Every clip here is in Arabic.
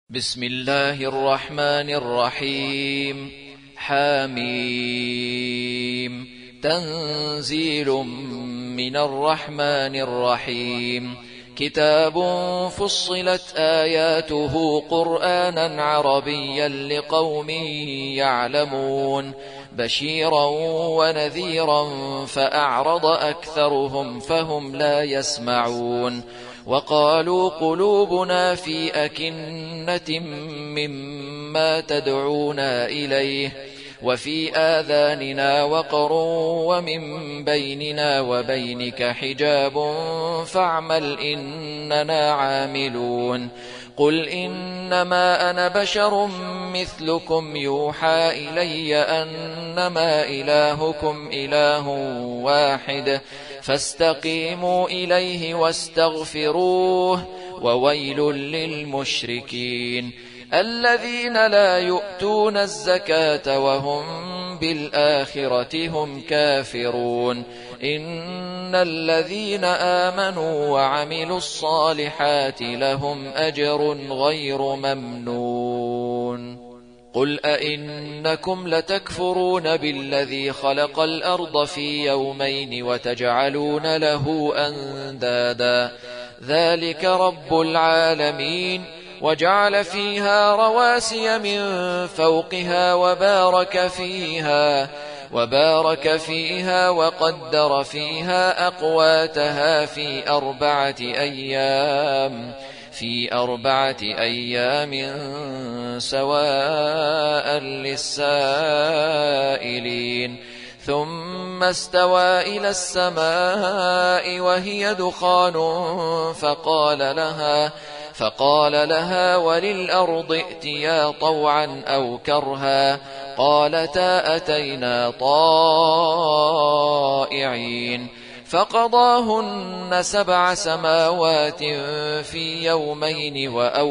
بسم الله الرحمن الرحيم. حاميم. تنزيل من الرحمن الرحيم. كتاب فصلت آياته قرآنا عربيا لقوم يعلمون بشيرا ونذيرا فأعرض أكثرهم فهم لا يسمعون وقالوا قلوبنا في أكنة مما تدعونا إليه وفي آذاننا وقر ومن بيننا وبينك حجاب فاعمل إننا عاملون قل إنما أنا بشر مثلكم يوحى إلي أنما إلهكم إله واحد فاستقيموا إليه واستغفروه وويل للمشركين الذين لا يؤتون الزكاة وهم بالآخرة هم كافرون إن الذين آمنوا وعملوا الصالحات لهم أجر غير ممنون قل أئنكم لتكفرون بالذي خلق الأرض في يومين وتجعلون له أندادا ذلك رب العالمين وجعل فيها رواسي من فوقها وبارك فيها وقدر فيها أقواتها في أربعة أيام سواء للسائلين ثم استوى إلى السماء وهي دخان فقال لها وللأرض ائتيا طوعا أو كرها قالتا أتينا طائعين فقضاهن 7 سماوات في يومين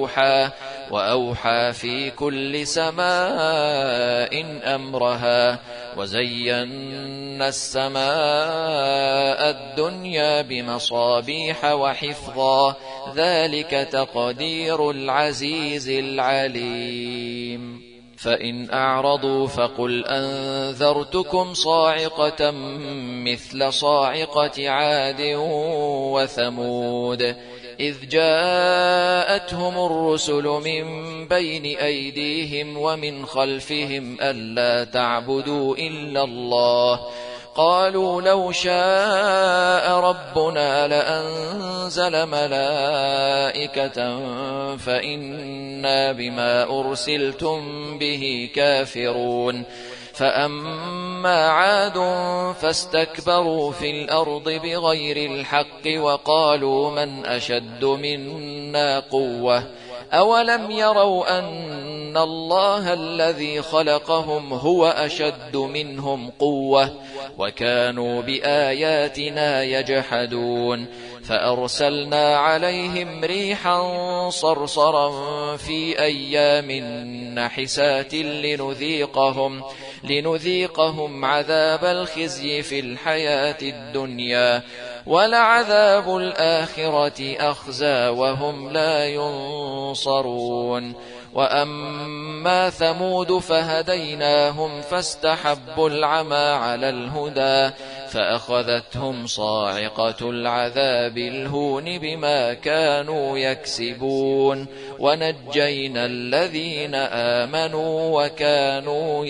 وأوحى في كل سماء أمرها وزينا السماء الدنيا بمصابيح وحفظا ذلك تقدير العزيز العليم فإن أعرضوا فقل أنذرتكم صاعقة مثل صاعقة عاد وثمود إذ جاءتهم الرسل من بين أيديهم ومن خلفهم ألا تعبدوا إلا الله قالوا لو شاء ربنا لأنزل ملائكة فإنا بما أرسلتم به كافرون فأما عاد فاستكبروا في الأرض بغير الحق وقالوا من أشد منا قوة أولم يروا أن الله الذي خلقهم هو أشد منهم قوة وكانوا بآياتنا يجحدون فأرسلنا عليهم ريحا صرصرا في أيام نحسات لنذيقهم عذاب الخزي في الحياة الدنيا ولعذاب الآخرة أخزى وهم لا ينصرون وأما ثمود فهديناهم فاستحبوا العمى على الهدى فأخذتهم صاعقة العذاب الهون بما كانوا يكسبون ونجينا الذين آمنوا وكانوا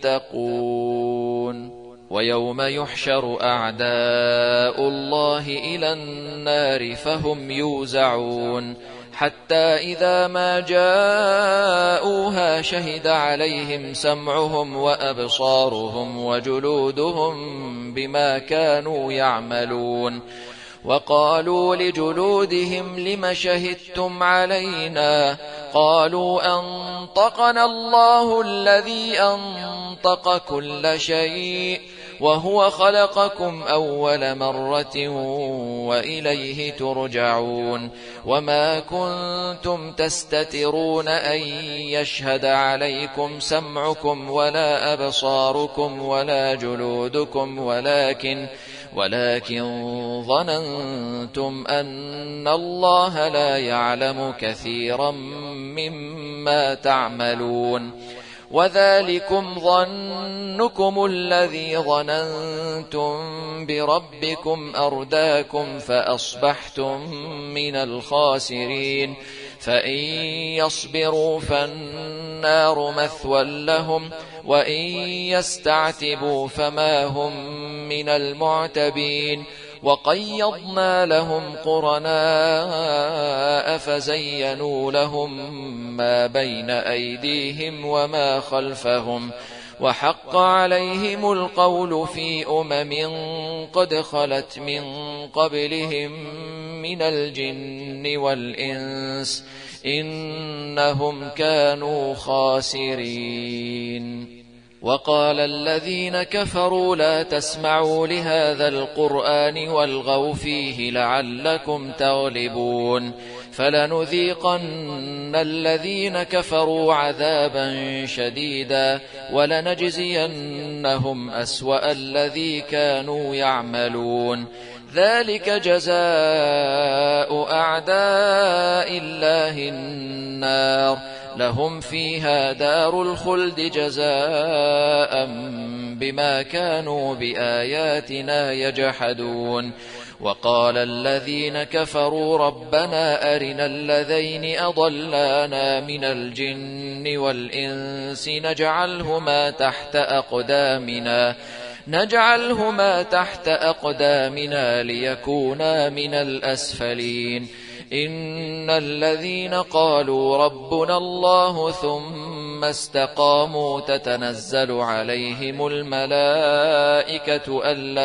يتقون ويوم يحشر أعداء الله إلى النار فهم يوزعون حتى إذا ما جاءوها شهد عليهم سمعهم وأبصارهم وجلودهم بما كانوا يعملون وقالوا لجلودهم لم شهدتم علينا قالوا أنطقنا الله الذي أنطق كل شيء وهو خلقكم أول مرة وإليه ترجعون وما كنتم تستترون أن يشهد عليكم سمعكم ولا أبصاركم ولا جلودكم ولكن ظننتم أن الله لا يعلم كثيرا مما ما تعملون وذلكم ظنكم الذي ظننتم بربكم أرداكم فأصبحتم من الخاسرين فإن يصبروا فالنار مثوى لهم وإن يستعتبوا فما هم من المعتبين وقيضنا لهم قرناء فزينوا لهم ما بين أيديهم وما خلفهم وحق عليهم القول في قد خلت من قبلهم من الجن والإنس إنهم كانوا خاسرين وقال الذين كفروا لا تسمعوا لهذا القرآن والغوا فيه لعلكم تغلبون فلنذيقن الذين كفروا عذابا شديدا ولنجزينهم أسوأ الذي كانوا يعملون ذلك جزاء أعداء الله النار لهم فيها دار الخلد جزاء بما كانوا بآياتنا يجحدون وقال الذين كفروا ربنا أرنا الذين أضلانا من الجن والإنس نجعلهما تحت أقدامنا ليكونا من الأسفلين إن الذين قالوا ربنا الله ثم استقاموا تتنزل عليهم الملائكة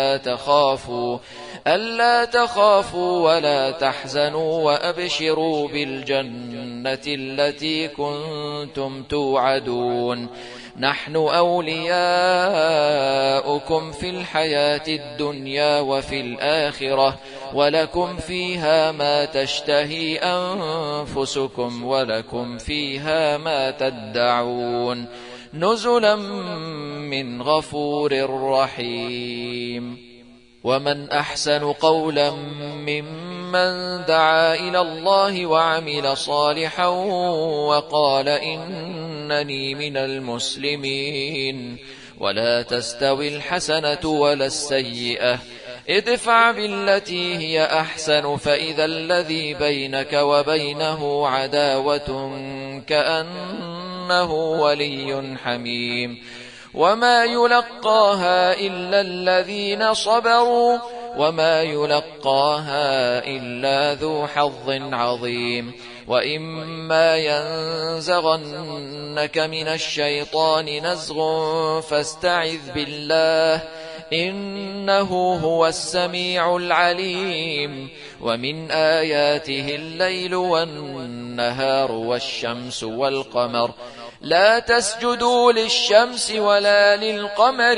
ألا تخافوا ولا تحزنوا وأبشروا بالجنة التي كنتم توعدون نحن أولياؤكم في الحياة الدنيا وفي الآخرة ولكم فيها ما تشتهي أنفسكم ولكم فيها ما تدعون نزلا من غفور رحيم ومن أحسن قولا ممن دعا إلى الله وعمل صالحا وقال إنني من المسلمين ولا تستوي الحسنة ولا السيئة ادفع بالتي هي أحسن فإذا الذي بينك وبينه عداوة كأنه ولي حميم وما يلقاها إلا الذين صبروا وما يلقاها إلا ذو حظ عظيم وإما ينزغنك من الشيطان نزغ فاستعذ بالله إنه هو السميع العليم ومن آياته الليل والنهار والشمس والقمر لا تسجدوا للشمس ولا للقمر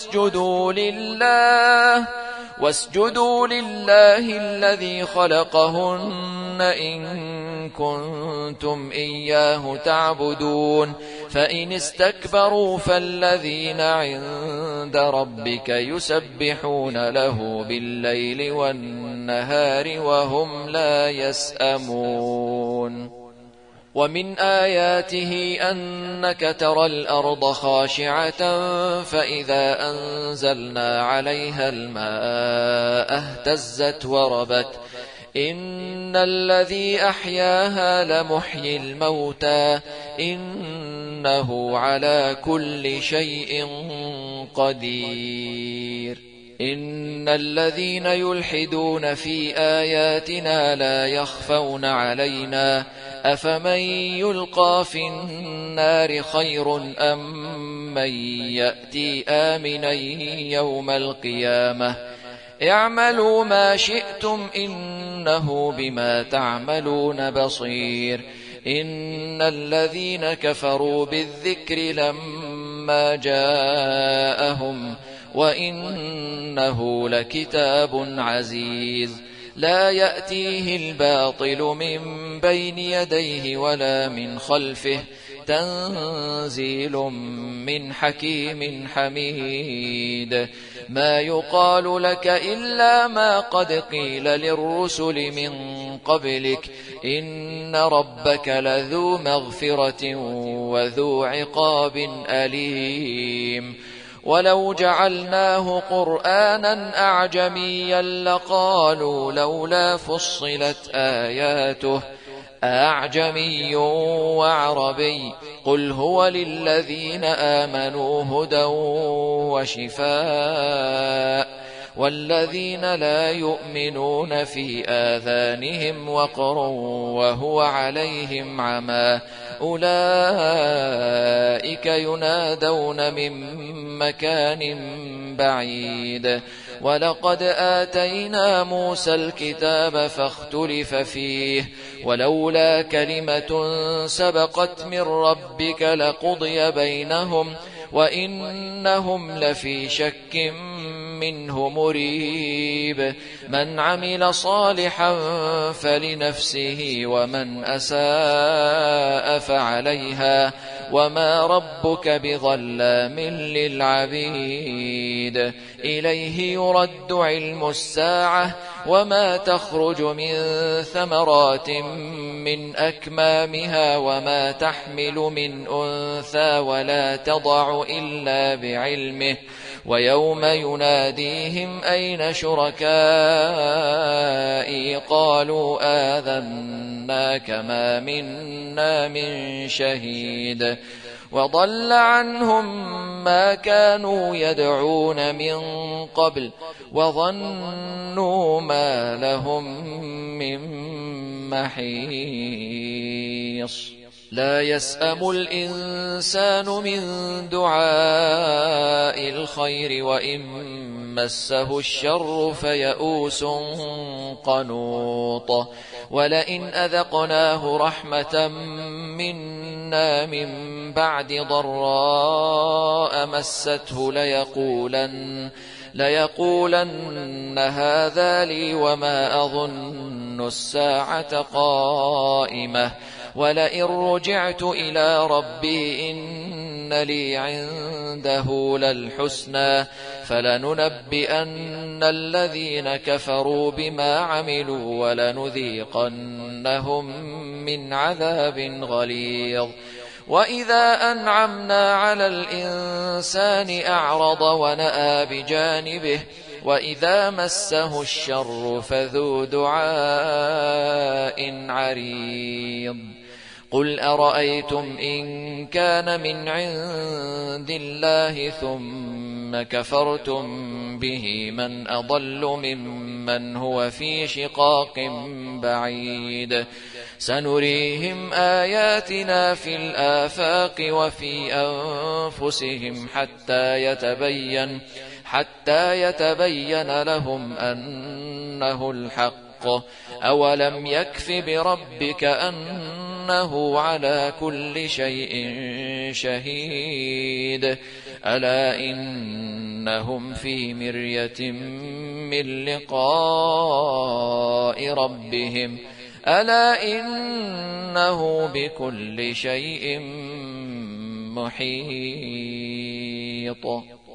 واسجدوا لله الذي خلقهن إن كنتم إياه تعبدون فإن استكبروا فالذين عند ربك يسبحون له بالليل والنهار وهم لا يسأمون ومن آياته أنك ترى الأرض خاشعة فإذا أنزلنا عليها الماء اهتزت وربت إن الذي أحياها لمحيي الموتى إنه على كل شيء قدير إن الذين يلحدون في آياتنا لا يخفون علينا أفمن يلقى في النار خير أم من يأتي آمنا يوم القيامة اعملوا ما شئتم إنه بما تعملون بصير إن الذين كفروا بالذكر لما جاءهم وإنه لكتاب عزيز لا يأتيه الباطل من بين يديه ولا من خلفه تنزيل من حكيم حميد ما يقال لك إلا ما قد قيل للرسل من قبلك إن ربك لذو مغفرة وذو عقاب أليم ولو جعلناه قرآنا أعجميا لقالوا لولا فصلت آياته أعجمي وعربي قل هو للذين آمنوا هدى وشفاء والذين لا يؤمنون في آذانهم وقر وهو عليهم عمى أولئك ينادون من مكان بعيد ولقد آتينا موسى الكتاب فاختلف فيه ولولا كلمة سبقت من ربك لقضي بينهم وإنهم لفي شك منه مريب من عمل صالحا فلنفسه ومن أساء فعليها وما ربك بظلام للعبيد إليه يرد علم الساعة وما تخرج من ثمرات من أكمامها وما تحمل من أنثى ولا تضع إلا بعلمه ويوم يناديهم أين شركائي قالوا آذناك ما منا من شهيد وضل عنهم ما كانوا يدعون من قبل وظنوا ما لهم من محيص لا يسأم الإنسان من دعاء الخير وإن مسه الشر فيئوس قنوط ولئن أذقناه رحمة منا من بعد ضراء مسته ليقولن هذا لي وما أظن الساعة قائمة ولئن رجعت إلى ربي إن لي عنده للحسنى فلننبئن الذين كفروا بما عملوا ولنذيقنهم من عذاب غليظ وإذا أنعمنا على الإنسان أعرض ونأى بجانبه وإذا مسه الشر فذو دعاء عريض قل أرأيتم إن كان من عند الله ثم كفرتم به من أضل ممن هو في شقاق بعيد سنريهم آياتنا في الآفاق وفي أنفسهم حتى يتبين لهم أنه الحق أولم يكف بربك أنه على كل شيء شهيد ألا إنهم في مرية من لقاء ربهم ألا إنه بكل شيء محيط